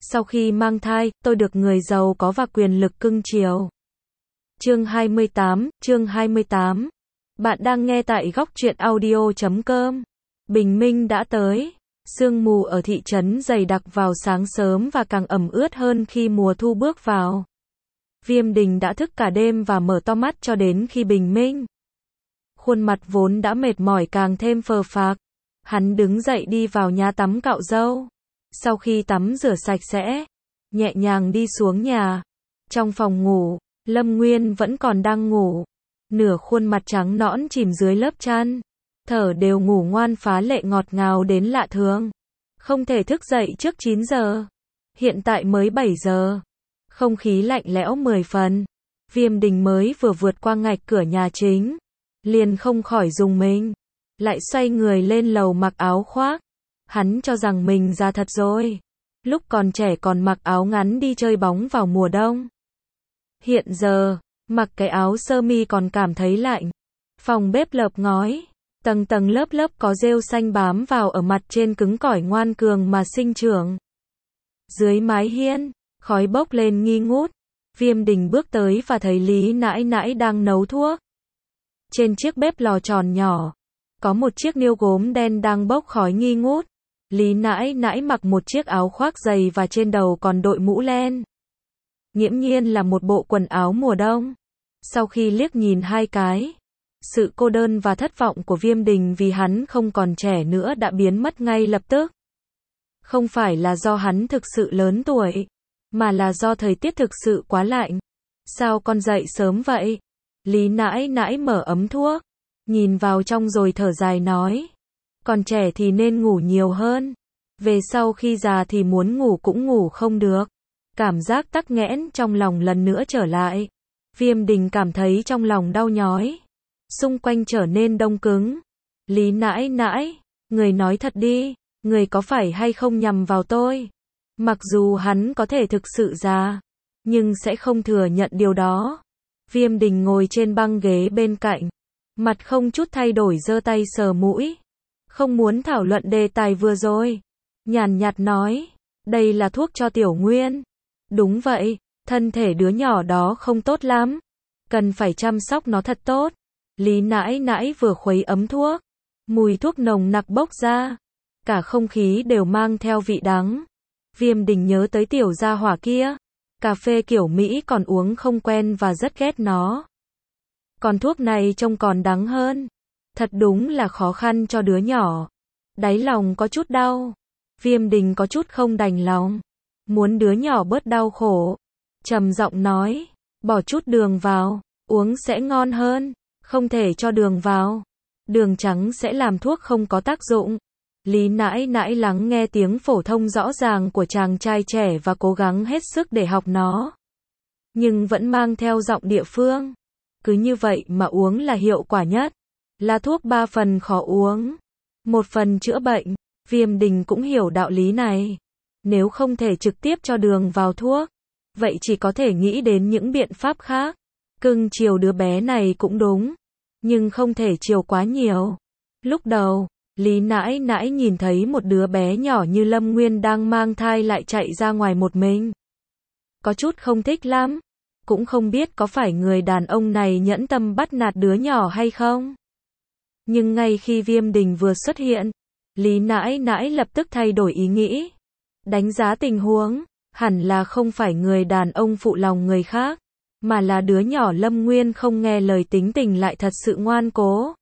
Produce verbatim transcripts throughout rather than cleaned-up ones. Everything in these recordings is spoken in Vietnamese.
Sau khi mang thai, tôi được người giàu có và quyền lực cưng chiều. Chương hai mươi tám, chương hai mươi tám. Bạn đang nghe tại góc truyện audio chấm com. Bình minh đã tới. Sương mù ở thị trấn dày đặc vào sáng sớm và càng ẩm ướt hơn khi mùa thu bước vào. Viêm Đình đã thức cả đêm và mở to mắt cho đến khi bình minh. Khuôn mặt vốn đã mệt mỏi càng thêm phờ phạc. Hắn đứng dậy đi vào nhà tắm cạo râu. Sau khi tắm rửa sạch sẽ, nhẹ nhàng đi xuống nhà. Trong phòng ngủ, Lâm Nguyên vẫn còn đang ngủ. Nửa khuôn mặt trắng nõn chìm dưới lớp chăn. Thở đều ngủ ngoan phá lệ ngọt ngào đến lạ thường. Không thể thức dậy trước chín giờ. Hiện tại mới bảy giờ. Không khí lạnh lẽo mười phần. Viêm Đình mới vừa vượt qua ngạch cửa nhà chính. Liền không khỏi rùng mình. Lại xoay người lên lầu mặc áo khoác. Hắn cho rằng mình già thật rồi. Lúc còn trẻ còn mặc áo ngắn đi chơi bóng vào mùa đông. Hiện giờ, mặc cái áo sơ mi còn cảm thấy lạnh. Phòng bếp lợp ngói. Tầng tầng lớp lớp có rêu xanh bám vào ở mặt trên cứng cỏi ngoan cường mà sinh trưởng. Dưới mái hiên, khói bốc lên nghi ngút. Viêm Đình bước tới và thấy Lý Nãi Nãi đang nấu thuốc. Trên chiếc bếp lò tròn nhỏ, có một chiếc niêu gốm đen đang bốc khói nghi ngút. Lý Nãi Nãi mặc một chiếc áo khoác dày và trên đầu còn đội mũ len. Nghiễm nhiên là một bộ quần áo mùa đông. Sau khi liếc nhìn hai cái, sự cô đơn và thất vọng của Viêm Đình vì hắn không còn trẻ nữa đã biến mất ngay lập tức. Không phải là do hắn thực sự lớn tuổi, mà là do thời tiết thực sự quá lạnh. Sao con dậy sớm vậy? Lý Nãi Nãi mở ấm thuốc, nhìn vào trong rồi thở dài nói. Còn trẻ thì nên ngủ nhiều hơn. Về sau khi già thì muốn ngủ cũng ngủ không được. Cảm giác tắc nghẽn trong lòng lần nữa trở lại. Viêm Đình cảm thấy trong lòng đau nhói. Xung quanh trở nên đông cứng. Lý Nãi Nãi, người nói thật đi, người có phải hay không nhằm vào tôi? Mặc dù hắn có thể thực sự già, nhưng sẽ không thừa nhận điều đó. Viêm Đình ngồi trên băng ghế bên cạnh, mặt không chút thay đổi giơ tay sờ mũi. Không muốn thảo luận đề tài vừa rồi. Nhàn nhạt nói, đây là thuốc cho Tiểu Nguyên. Đúng vậy, thân thể đứa nhỏ đó không tốt lắm. Cần phải chăm sóc nó thật tốt. Lý Nãi Nãi vừa khuấy ấm thuốc. Mùi thuốc nồng nặc bốc ra. Cả không khí đều mang theo vị đắng. Viêm Đình nhớ tới tiểu gia hỏa kia. Cà phê kiểu Mỹ còn uống không quen và rất ghét nó. Còn thuốc này trông còn đắng hơn. Thật đúng là khó khăn cho đứa nhỏ. Đáy lòng có chút đau. Viêm Đình có chút không đành lòng. Muốn đứa nhỏ bớt đau khổ. Trầm giọng nói, bỏ chút đường vào, uống sẽ ngon hơn. Không thể cho đường vào. Đường trắng sẽ làm thuốc không có tác dụng. Lý Nãi Nãi lắng nghe tiếng phổ thông rõ ràng của chàng trai trẻ và cố gắng hết sức để học nó. Nhưng vẫn mang theo giọng địa phương. Cứ như vậy mà uống là hiệu quả nhất. Là thuốc ba phần khó uống, một phần chữa bệnh. Viêm Đình cũng hiểu đạo lý này. Nếu không thể trực tiếp cho đường vào thuốc, vậy chỉ có thể nghĩ đến những biện pháp khác. Cưng chiều đứa bé này cũng đúng, nhưng không thể chiều quá nhiều. Lúc đầu, Lý Nãi Nãi nhìn thấy một đứa bé nhỏ như Lâm Nguyên đang mang thai lại chạy ra ngoài một mình. Có chút không thích lắm. Cũng không biết có phải người đàn ông này nhẫn tâm bắt nạt đứa nhỏ hay không. Nhưng ngay khi Viêm Đình vừa xuất hiện, Lý Nãi Nãi lập tức thay đổi ý nghĩ. Đánh giá tình huống, hẳn là không phải người đàn ông phụ lòng người khác, mà là đứa nhỏ Lâm Nguyên không nghe lời tính tình lại thật sự ngoan cố.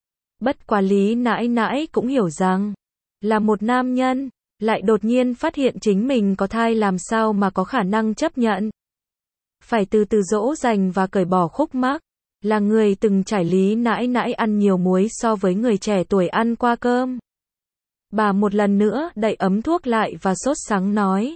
Bất quá Lý Nãi Nãi cũng hiểu rằng, là một nam nhân, lại đột nhiên phát hiện chính mình có thai làm sao mà có khả năng chấp nhận. Phải từ từ dỗ dành và cởi bỏ khúc mắc. Là người từng trải Lý Nãi Nãi ăn nhiều muối so với người trẻ tuổi ăn qua cơm. Bà một lần nữa đậy ấm thuốc lại và sốt sắng nói.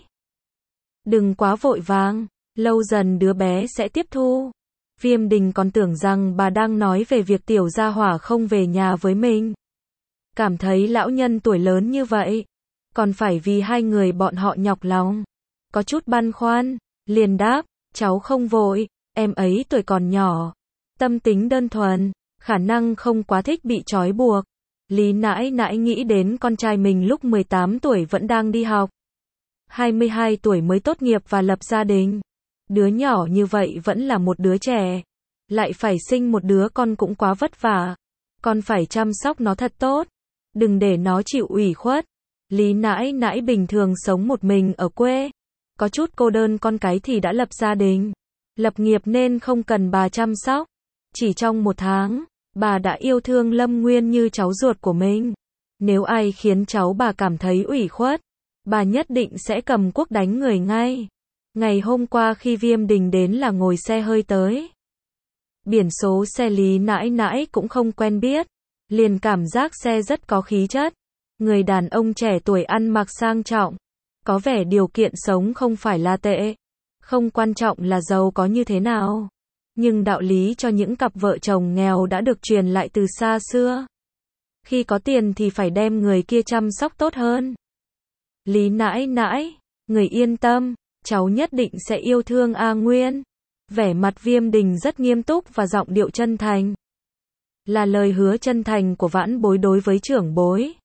Đừng quá vội vàng, lâu dần đứa bé sẽ tiếp thu. Viêm Đình còn tưởng rằng bà đang nói về việc tiểu gia hỏa không về nhà với mình. Cảm thấy lão nhân tuổi lớn như vậy, còn phải vì hai người bọn họ nhọc lòng. Có chút băn khoăn, liền đáp, cháu không vội, em ấy tuổi còn nhỏ. Tâm tính đơn thuần, khả năng không quá thích bị trói buộc. Lý Nãi Nãi nghĩ đến con trai mình lúc mười tám tuổi vẫn đang đi học. hai mươi hai tuổi mới tốt nghiệp và lập gia đình. Đứa nhỏ như vậy vẫn là một đứa trẻ. Lại phải sinh một đứa con cũng quá vất vả. Con phải chăm sóc nó thật tốt. Đừng để nó chịu ủy khuất. Lý nãi nãi bình thường sống một mình ở quê. Có chút cô đơn con cái thì đã lập gia đình. Lập nghiệp nên không cần bà chăm sóc. Chỉ trong một tháng, bà đã yêu thương Lâm Nguyên như cháu ruột của mình. Nếu ai khiến cháu bà cảm thấy ủy khuất, bà nhất định sẽ cầm cuốc đánh người ngay. Ngày hôm qua khi Viêm Đình đến là ngồi xe hơi tới. Biển số xe Lý nãi nãi cũng không quen biết. Liền cảm giác xe rất có khí chất. Người đàn ông trẻ tuổi ăn mặc sang trọng. Có vẻ điều kiện sống không phải là tệ. Không quan trọng là giàu có như thế nào. Nhưng đạo lý cho những cặp vợ chồng nghèo đã được truyền lại từ xa xưa. Khi có tiền thì phải đem người kia chăm sóc tốt hơn. Lý nãi nãi, người yên tâm, cháu nhất định sẽ yêu thương A Nguyên. Vẻ mặt Viêm Đình rất nghiêm túc và giọng điệu chân thành. Là lời hứa chân thành của vãn bối đối với trưởng bối.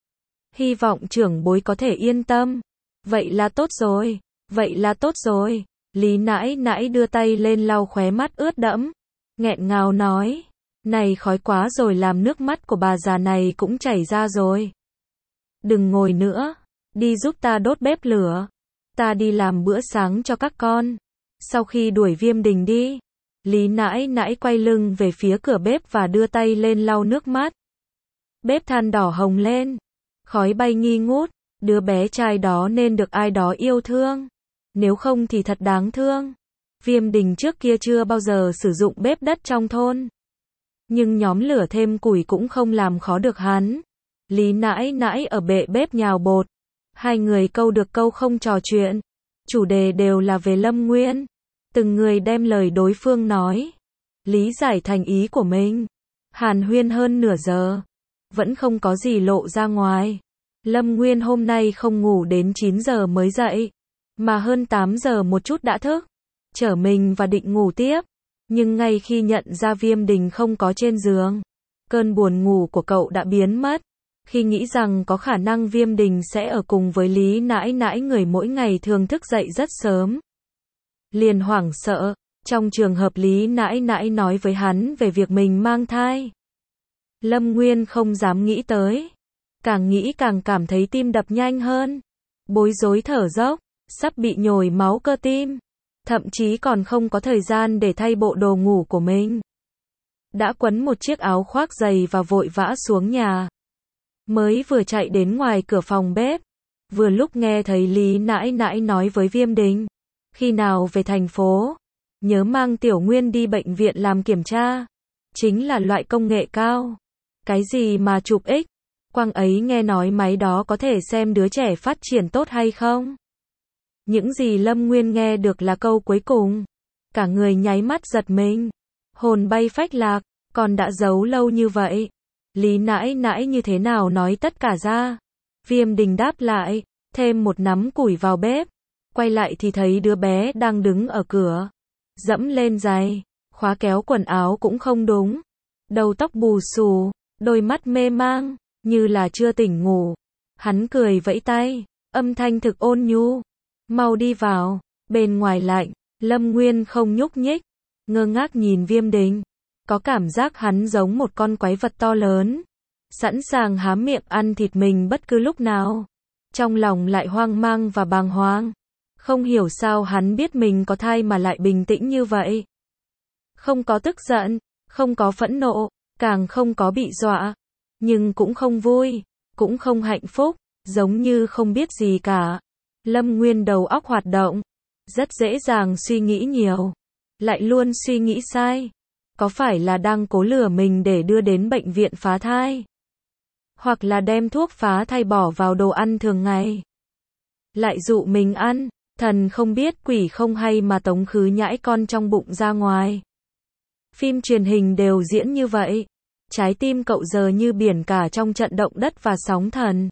Hy vọng trưởng bối có thể yên tâm. Vậy là tốt rồi, vậy là tốt rồi. Lý nãi nãi đưa tay lên lau khóe mắt ướt đẫm. Nghẹn ngào nói. Này khói quá rồi, làm nước mắt của bà già này cũng chảy ra rồi. Đừng ngồi nữa. Đi giúp ta đốt bếp lửa. Ta đi làm bữa sáng cho các con. Sau khi đuổi Viêm Đình đi, Lý nãi nãi quay lưng về phía cửa bếp và đưa tay lên lau nước mắt. Bếp than đỏ hồng lên. Khói bay nghi ngút. Đứa bé trai đó nên được ai đó yêu thương. Nếu không thì thật đáng thương. Viêm Đình trước kia chưa bao giờ sử dụng bếp đất trong thôn. Nhưng nhóm lửa thêm củi cũng không làm khó được hắn. Lý nãi nãi ở bệ bếp nhào bột. Hai người câu được câu không trò chuyện. Chủ đề đều là về Lâm Nguyên. Từng người đem lời đối phương nói. Lý giải thành ý của mình. Hàn huyên hơn nửa giờ. Vẫn không có gì lộ ra ngoài. Lâm Nguyên hôm nay không ngủ đến chín giờ mới dậy. Mà hơn tám giờ một chút đã thức. Chở mình và định ngủ tiếp. Nhưng ngay khi nhận ra Viêm Đình không có trên giường, cơn buồn ngủ của cậu đã biến mất. Khi nghĩ rằng có khả năng Viêm Đình sẽ ở cùng với Lý nãi nãi, người mỗi ngày thường thức dậy rất sớm, liền hoảng sợ. Trong trường hợp Lý nãi nãi nói với hắn về việc mình mang thai, Lâm Nguyên không dám nghĩ tới. Càng nghĩ càng cảm thấy tim đập nhanh hơn. Bối rối thở dốc, sắp bị nhồi máu cơ tim. Thậm chí còn không có thời gian để thay bộ đồ ngủ của mình. Đã quấn một chiếc áo khoác dày và vội vã xuống nhà. Mới vừa chạy đến ngoài cửa phòng bếp. Vừa lúc nghe thấy Lý nãi nãi nói với Viêm Đình. Khi nào về thành phố, nhớ mang Tiểu Nguyên đi bệnh viện làm kiểm tra. Chính là loại công nghệ cao. Cái gì mà chụp X, quang ấy nghe nói máy đó có thể xem đứa trẻ phát triển tốt hay không. Những gì Lâm Nguyên nghe được là câu cuối cùng. Cả người nháy mắt giật mình. Hồn bay phách lạc, còn đã giấu lâu như vậy. Lý nãi nãi như thế nào nói tất cả ra. Viêm Đình đáp lại, thêm một nắm củi vào bếp. Quay lại thì thấy đứa bé đang đứng ở cửa. Dẫm lên giày, khóa kéo quần áo cũng không đúng. Đầu tóc bù xù, đôi mắt mê mang, như là chưa tỉnh ngủ. Hắn cười vẫy tay, âm thanh thực ôn nhu. Mau đi vào. Bên ngoài lạnh, Lâm Nguyên không nhúc nhích, ngơ ngác nhìn Viêm Đình. Có cảm giác hắn giống một con quái vật to lớn, sẵn sàng há miệng ăn thịt mình bất cứ lúc nào. Trong lòng lại hoang mang và bàng hoàng. Không hiểu sao hắn biết mình có thai mà lại bình tĩnh như vậy. Không có tức giận, không có phẫn nộ, càng không có bị dọa. Nhưng cũng không vui, cũng không hạnh phúc, giống như không biết gì cả. Lâm Nguyên đầu óc hoạt động, rất dễ dàng suy nghĩ nhiều, lại luôn suy nghĩ sai. Có phải là đang cố lừa mình để đưa đến bệnh viện phá thai? Hoặc là đem thuốc phá thai bỏ vào đồ ăn thường ngày? Lại dụ mình ăn, thần không biết quỷ không hay mà tống khứ nhãi con trong bụng ra ngoài. Phim truyền hình đều diễn như vậy. Trái tim cậu giờ như biển cả trong trận động đất và sóng thần.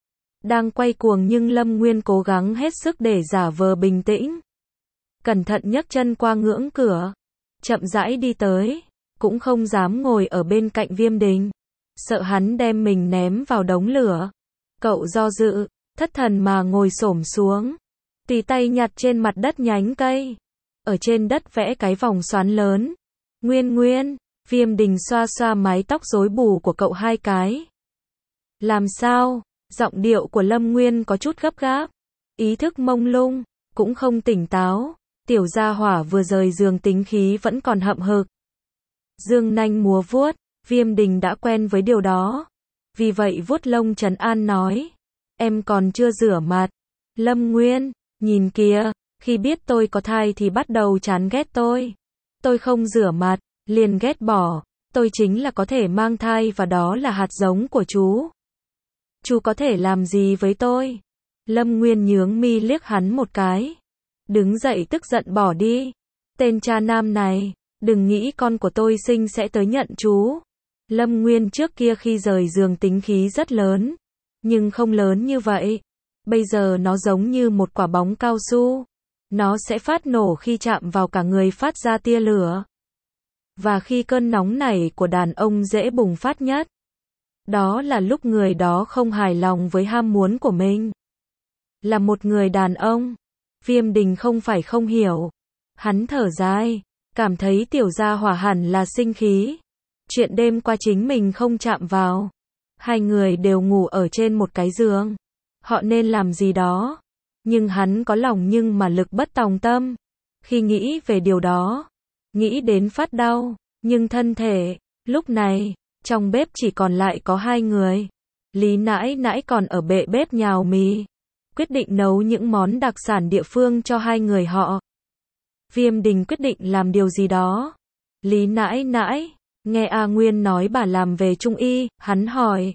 Đang quay cuồng nhưng Lâm Nguyên cố gắng hết sức để giả vờ bình tĩnh. Cẩn thận nhấc chân qua ngưỡng cửa. Chậm rãi đi tới. Cũng không dám ngồi ở bên cạnh Viêm Đình. Sợ hắn đem mình ném vào đống lửa. Cậu do dự, thất thần mà ngồi xổm xuống. tùy tay nhặt trên mặt đất nhánh cây. Ở trên đất vẽ cái vòng xoắn lớn. Nguyên Nguyên, Viêm Đình xoa xoa mái tóc rối bù của cậu hai cái. Làm sao? Giọng điệu của Lâm Nguyên có chút gấp gáp. Ý thức mông lung, cũng không tỉnh táo. Tiểu gia hỏa vừa rời giường tính khí vẫn còn hậm hực. Dương nanh múa vuốt, Viêm Đình đã quen với điều đó. Vì vậy vuốt lông trấn an nói. Em còn chưa rửa mặt. Lâm Nguyên, nhìn kìa, khi biết tôi có thai thì bắt đầu chán ghét tôi. Tôi không rửa mặt, liền ghét bỏ. Tôi chính là có thể mang thai và đó là hạt giống của chú. Chú có thể làm gì với tôi? Lâm Nguyên nhướng mi liếc hắn một cái. Đứng dậy tức giận bỏ đi. Tên cha nam này, đừng nghĩ con của tôi sinh sẽ tới nhận chú. Lâm Nguyên trước kia khi rời giường tính khí rất lớn. Nhưng không lớn như vậy. Bây giờ nó giống như một quả bóng cao su. Nó sẽ phát nổ khi chạm vào cả người phát ra tia lửa. Và khi cơn nóng này của đàn ông dễ bùng phát nhất. Đó là lúc người đó không hài lòng với ham muốn của mình. Là một người đàn ông. Viêm Đình không phải không hiểu. Hắn thở dài. Cảm thấy tiểu gia hỏa hẳn là sinh khí. Chuyện đêm qua chính mình không chạm vào. Hai người đều ngủ ở trên một cái giường. Họ nên làm gì đó. Nhưng hắn có lòng nhưng mà lực bất tòng tâm. Khi nghĩ về điều đó. Nghĩ đến phát đau. Nhưng thân thể. Lúc này. Trong bếp chỉ còn lại có hai người. Lý nãi nãi còn ở bệ bếp nhào mì. Quyết định nấu những món đặc sản địa phương cho hai người họ. Viêm Đình quyết định làm điều gì đó. Lý nãi nãi. Nghe A Nguyên nói bà làm về Trung Y, hắn hỏi.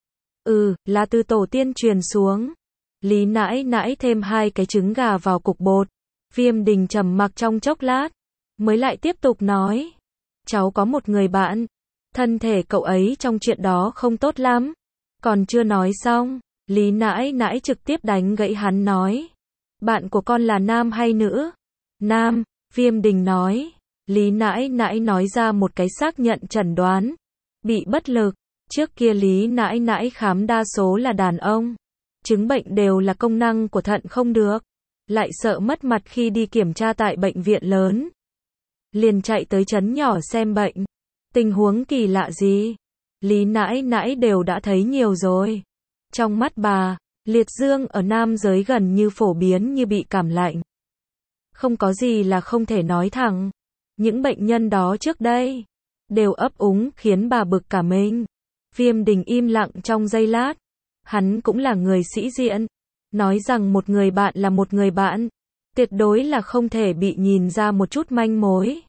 Ừ, là từ tổ tiên truyền xuống. Lý nãi nãi thêm hai cái trứng gà vào cục bột. Viêm Đình trầm mặc trong chốc lát. Mới lại tiếp tục nói. Cháu có một người bạn. Thân thể cậu ấy trong chuyện đó không tốt lắm. Còn chưa nói xong. Lý nãi nãi trực tiếp đánh gãy hắn nói. Bạn của con là nam hay nữ? Nam, Viêm Đình nói. Lý nãi nãi nói ra một cái xác nhận chẩn đoán. Bị bất lực. Trước kia Lý nãi nãi khám đa số là đàn ông. Chứng bệnh đều là công năng của thận không được. Lại sợ mất mặt khi đi kiểm tra tại bệnh viện lớn. Liền chạy tới trấn nhỏ xem bệnh. Tình huống kỳ lạ gì? Lý nãi nãi đều đã thấy nhiều rồi. Trong mắt bà, liệt dương ở nam giới gần như phổ biến như bị cảm lạnh. Không có gì là không thể nói thẳng. Những bệnh nhân đó trước đây đều ấp úng khiến bà bực cả mình. Viêm Đình im lặng trong giây lát. Hắn cũng là người sĩ diện. Nói rằng một người bạn là một người bạn. Tuyệt đối là không thể bị nhìn ra một chút manh mối.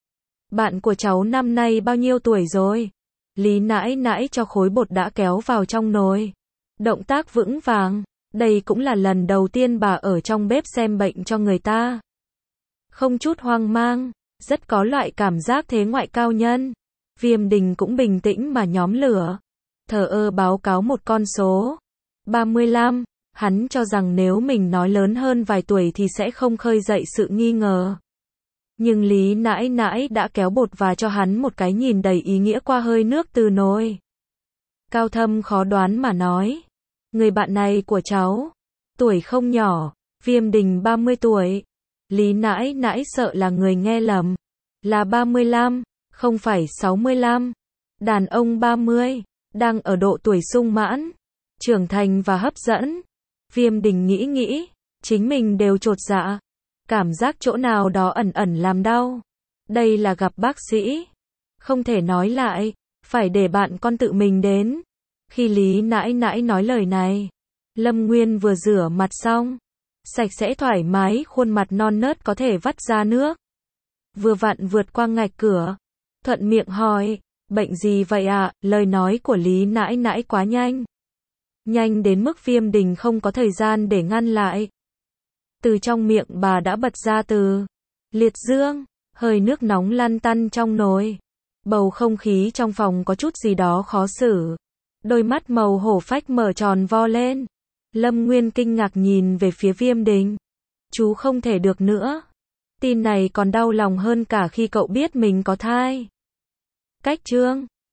Bạn của cháu năm nay bao nhiêu tuổi rồi? Lý nãi nãi cho khối bột đã kéo vào trong nồi. Động tác vững vàng. Đây cũng là lần đầu tiên bà ở trong bếp xem bệnh cho người ta. Không chút hoang mang. Rất có loại cảm giác thế ngoại cao nhân. Viêm Đình cũng bình tĩnh mà nhóm lửa. Thờ ơ báo cáo một con số. ba mươi lăm. Hắn cho rằng nếu mình nói lớn hơn vài tuổi thì sẽ không khơi dậy sự nghi ngờ. Nhưng Lý nãi nãi đã kéo bột và cho hắn một cái nhìn đầy ý nghĩa qua hơi nước từ nồi. Cao thâm khó đoán mà nói. Người bạn này của cháu. Tuổi không nhỏ. Viêm Đình ba mươi tuổi. Lý nãi nãi sợ là người nghe lầm. Là ba mươi lăm. Không phải sáu mươi lăm. Đàn ông ba mươi. Đang ở độ tuổi sung mãn. Trưởng thành và hấp dẫn. Viêm Đình nghĩ nghĩ. Chính mình đều chột dạ. Cảm giác chỗ nào đó ẩn ẩn làm đau. Đây là gặp bác sĩ. Không thể nói lại. Phải để bạn con tự mình đến. Khi Lý nãi nãi nói lời này. Lâm Nguyên vừa rửa mặt xong. Sạch sẽ thoải mái, khuôn mặt non nớt có thể vắt ra nước. Vừa vặn vượt qua ngạch cửa. Thuận miệng hỏi. Bệnh gì vậy ạ? À? Lời nói của Lý nãi nãi quá nhanh. Nhanh đến mức Viêm Đình không có thời gian để ngăn lại. Từ trong miệng bà đã bật ra từ liệt dương. Hơi nước nóng lăn tăn trong nồi. Bầu không khí trong phòng có chút gì đó khó xử. Đôi mắt màu hổ phách mở tròn vo lên. Lâm Nguyên kinh ngạc nhìn về phía Viêm Đình. Chú không thể được nữa. Tin này còn đau lòng hơn cả khi cậu biết mình có thai. Cách chương